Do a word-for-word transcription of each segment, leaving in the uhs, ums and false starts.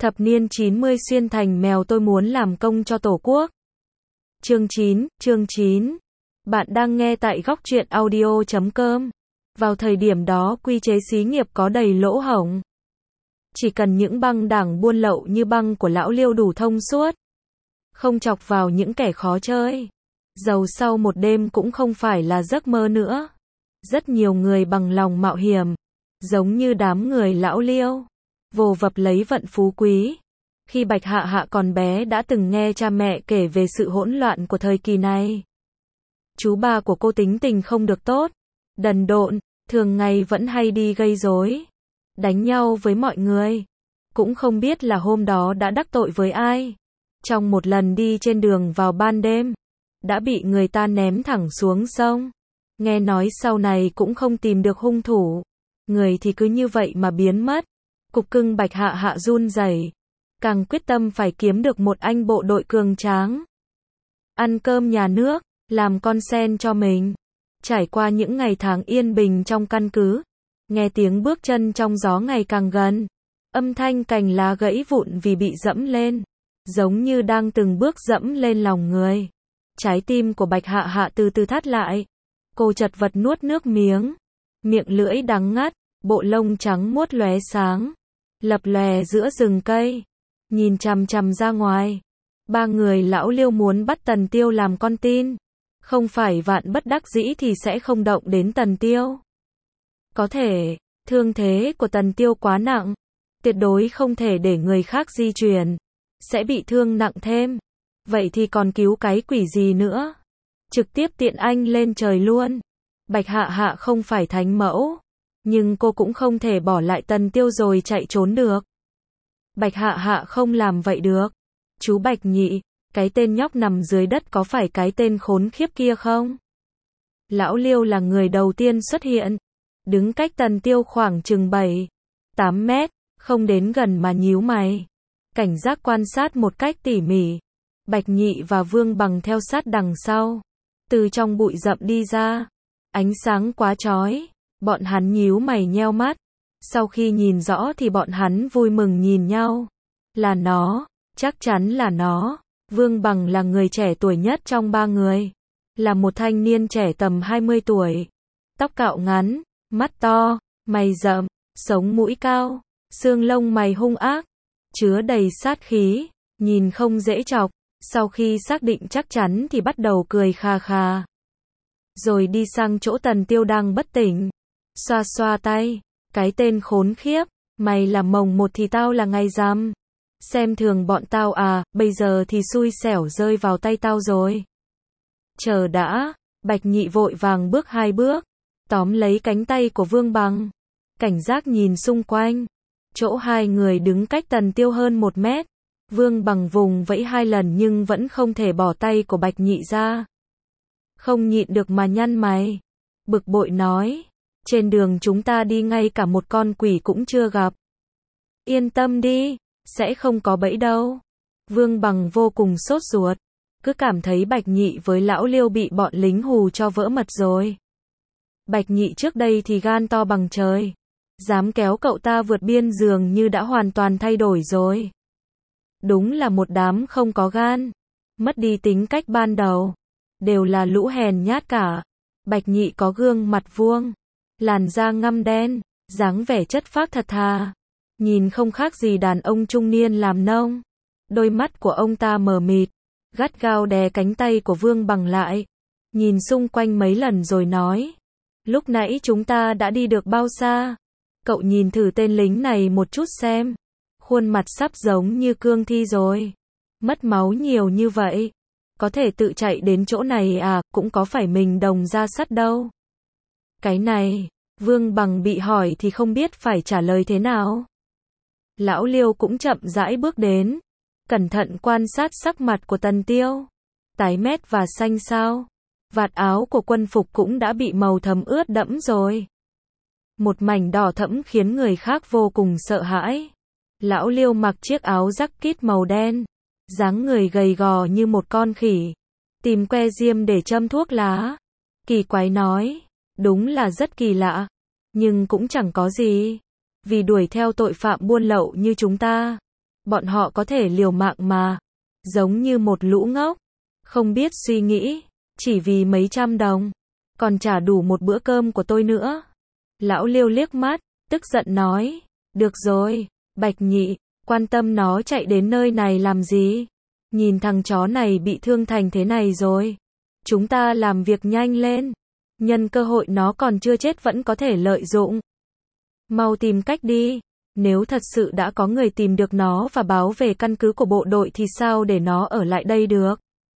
Thập niên chín mươi xuyên thành mèo tôi muốn làm công cho Tổ quốc. Chương chín, chương chín. Bạn đang nghe tại góc truyện audio chấm com. Vào thời điểm đó quy chế xí nghiệp có đầy lỗ hổng. Chỉ cần những băng đảng buôn lậu như băng của lão Liêu đủ thông suốt. Không chọc vào những kẻ khó chơi. Giàu sau một đêm cũng không phải là giấc mơ nữa. Rất nhiều người bằng lòng mạo hiểm. Giống như đám người lão Liêu. Vồ vập lấy vận phú quý. Khi Bạch Hạ Hạ còn bé đã từng nghe cha mẹ kể về sự hỗn loạn của thời kỳ này. Chú ba của cô tính tình không được tốt, đần độn, thường ngày vẫn hay đi gây rối, đánh nhau với mọi người. Cũng không biết là hôm đó đã đắc tội với ai. Trong một lần đi trên đường vào ban đêm, đã bị người ta ném thẳng xuống sông. Nghe nói sau này cũng không tìm được hung thủ. Người thì cứ như vậy mà biến mất. Cục cưng Bạch Hạ Hạ run rẩy, càng quyết tâm phải kiếm được một anh bộ đội cường tráng. Ăn cơm nhà nước, làm con sen cho mình. Trải qua những ngày tháng yên bình trong căn cứ, nghe tiếng bước chân trong gió ngày càng gần. Âm thanh cành lá gãy vụn vì bị dẫm lên, giống như đang từng bước dẫm lên lòng người. Trái tim của Bạch Hạ Hạ từ từ thắt lại. Cô chật vật nuốt nước miếng, miệng lưỡi đắng ngắt, bộ lông trắng muốt lóe sáng, lập lòe giữa rừng cây, nhìn chằm chằm ra ngoài. Ba người lão Liêu muốn bắt Tần Tiêu làm con tin. Không phải vạn bất đắc dĩ thì sẽ không động đến Tần Tiêu. Có thể, thương thế của Tần Tiêu quá nặng, tuyệt đối không thể để người khác di chuyển, sẽ bị thương nặng thêm. Vậy thì còn cứu cái quỷ gì nữa? Trực tiếp tiện anh lên trời luôn. Bạch Hạ Hạ không phải thánh mẫu, nhưng cô cũng không thể bỏ lại Tần Tiêu rồi chạy trốn được. Bạch Hạ Hạ không làm vậy được. Chú Bạch Nhị, cái tên nhóc nằm dưới đất có phải cái tên khốn khiếp kia không? Lão Liêu là người đầu tiên xuất hiện, đứng cách Tần Tiêu khoảng chừng bảy, tám mét, không đến gần mà nhíu mày, cảnh giác quan sát một cách tỉ mỉ. Bạch Nhị và Vương Bằng theo sát đằng sau, từ trong bụi rậm đi ra, ánh sáng quá chói, bọn hắn nhíu mày nheo mắt. Sau khi nhìn rõ thì bọn hắn vui mừng nhìn nhau. Là nó, chắc chắn là nó. Vương Bằng là người trẻ tuổi nhất trong ba người. Là một thanh niên trẻ tầm hai mươi tuổi. Tóc cạo ngắn, mắt to, mày rậm, sống mũi cao, xương lông mày hung ác, chứa đầy sát khí, nhìn không dễ chọc. Sau khi xác định chắc chắn thì bắt đầu cười kha kha. Rồi đi sang chỗ Tần Tiêu đang bất tỉnh. Xoa xoa tay. Cái tên khốn khiếp, mày là mồng một thì tao là ngày rằm. Xem thường bọn tao à, bây giờ thì xui xẻo rơi vào tay tao rồi. Chờ đã, Bạch Nhị vội vàng bước hai bước, tóm lấy cánh tay của Vương Bằng. Cảnh giác nhìn xung quanh. Chỗ hai người đứng cách Tần Tiêu hơn một mét. Vương Bằng vùng vẫy hai lần nhưng vẫn không thể bỏ tay của Bạch Nhị ra. Không nhịn được mà nhăn mày. Bực bội nói. Trên đường chúng ta đi ngay cả một con quỷ cũng chưa gặp. Yên tâm đi, sẽ không có bẫy đâu. Vương Bằng vô cùng sốt ruột, cứ cảm thấy Bạch Nhị với lão Liêu bị bọn lính hù cho vỡ mật rồi. Bạch Nhị trước đây thì gan to bằng trời, dám kéo cậu ta vượt biên dường như đã hoàn toàn thay đổi rồi. Đúng là một đám không có gan, mất đi tính cách ban đầu, đều là lũ hèn nhát cả. Bạch Nhị có gương mặt vuông, làn da ngăm đen, dáng vẻ chất phác thật thà, nhìn không khác gì đàn ông trung niên làm nông. Đôi mắt của ông ta mờ mịt, gắt gao đè cánh tay của Vương Bằng lại, nhìn xung quanh mấy lần rồi nói. Lúc nãy chúng ta đã đi được bao xa? Cậu nhìn thử tên lính này một chút xem. Khuôn mặt sắp giống như cương thi rồi. Mất máu nhiều như vậy. Có thể tự chạy đến chỗ này à, cũng có phải mình đồng ra sắt đâu. Cái này, Vương Bằng bị hỏi thì không biết phải trả lời thế nào. Lão Liêu cũng chậm rãi bước đến, cẩn thận quan sát sắc mặt của Tần Tiêu. Tái mét và xanh xao. Vạt áo của quân phục cũng đã bị màu thấm ướt đẫm rồi. Một mảnh đỏ thẫm khiến người khác vô cùng sợ hãi. Lão Liêu mặc chiếc áo jacket màu đen, dáng người gầy gò như một con khỉ, tìm que diêm để châm thuốc lá. Kỳ quái nói. Đúng là rất kỳ lạ, nhưng cũng chẳng có gì. Vì đuổi theo tội phạm buôn lậu như chúng ta, Bọn họ có thể liều mạng mà. Giống như một lũ ngốc. Không biết suy nghĩ. Chỉ vì mấy trăm đồng. Còn trả đủ một bữa cơm của tôi nữa. Lão Liêu liếc mắt. Tức giận nói. Được rồi. Bạch Nhị. Quan tâm nó chạy đến nơi này làm gì? Nhìn thằng chó này bị thương thành thế này rồi. Chúng ta làm việc nhanh lên. Nhân cơ hội nó còn chưa chết vẫn có thể lợi dụng. Mau tìm cách đi. Nếu thật sự đã có người tìm được nó và báo về căn cứ của bộ đội thì sao để nó ở lại đây được?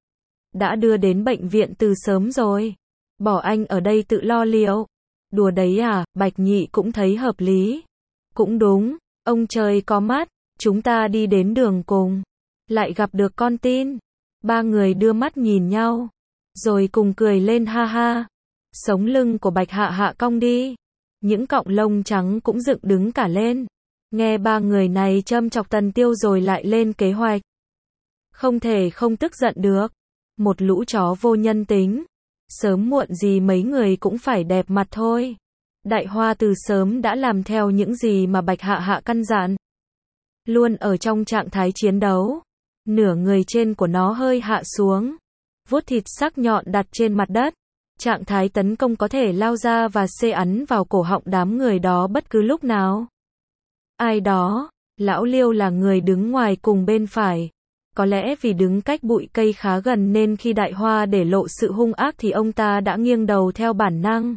Đã đưa đến bệnh viện từ sớm rồi. Bỏ anh ở đây tự lo liệu. Đùa đấy à, Bạch Nhị cũng thấy hợp lý. Cũng đúng, ông trời có mắt, chúng ta đi đến đường cùng. Lại gặp được con tin. Ba người đưa mắt nhìn nhau. Rồi cùng cười lên ha ha. Sống lưng của Bạch Hạ Hạ cong đi. Những cọng lông trắng cũng dựng đứng cả lên. Nghe ba người này châm chọc Tần Tiêu rồi lại lên kế hoạch. Không thể không tức giận được. Một lũ chó vô nhân tính. Sớm muộn gì mấy người cũng phải đẹp mặt thôi. Đại Hoa từ sớm đã làm theo những gì mà Bạch Hạ Hạ căn dặn. Luôn ở trong trạng thái chiến đấu. Nửa người trên của nó hơi hạ xuống. Vuốt thịt sắc nhọn đặt trên mặt đất. Trạng thái tấn công có thể lao ra và xê ắn vào cổ họng đám người đó bất cứ lúc nào. Ai đó? Lão Liêu là người đứng ngoài cùng bên phải. Có lẽ vì đứng cách bụi cây khá gần nên khi Đại Hoa để lộ sự hung ác thì ông ta đã nghiêng đầu theo bản năng.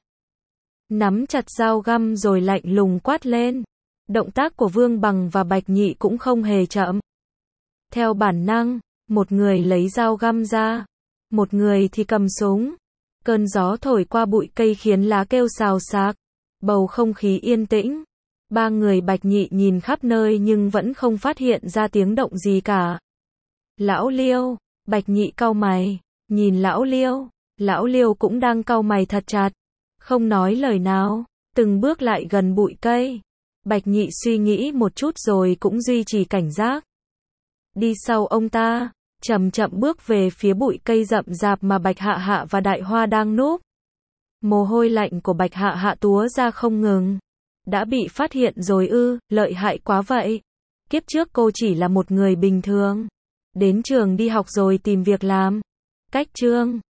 Nắm chặt dao găm rồi lạnh lùng quát lên. Động tác của Vương Bằng và Bạch Nhị cũng không hề chậm. Theo bản năng, một người lấy dao găm ra, một người thì cầm súng. Cơn gió thổi qua bụi cây khiến lá kêu xào xạc. Bầu không khí yên tĩnh. Ba người Bạch Nhị nhìn khắp nơi nhưng vẫn không phát hiện ra tiếng động gì cả. Lão Liêu, Bạch Nhị cau mày, nhìn Lão Liêu, Lão Liêu cũng đang cau mày thật chặt, không nói lời nào, từng bước lại gần bụi cây. Bạch Nhị suy nghĩ một chút rồi cũng duy trì cảnh giác. Đi sau ông ta, chậm chậm bước về phía bụi cây rậm rạp mà Bạch Hạ Hạ và Đại Hoa đang núp. Mồ hôi lạnh của Bạch Hạ Hạ túa ra không ngừng. Đã bị phát hiện rồi ư, lợi hại quá vậy. Kiếp trước cô chỉ là một người bình thường. Đến trường đi học rồi tìm việc làm. Cách chương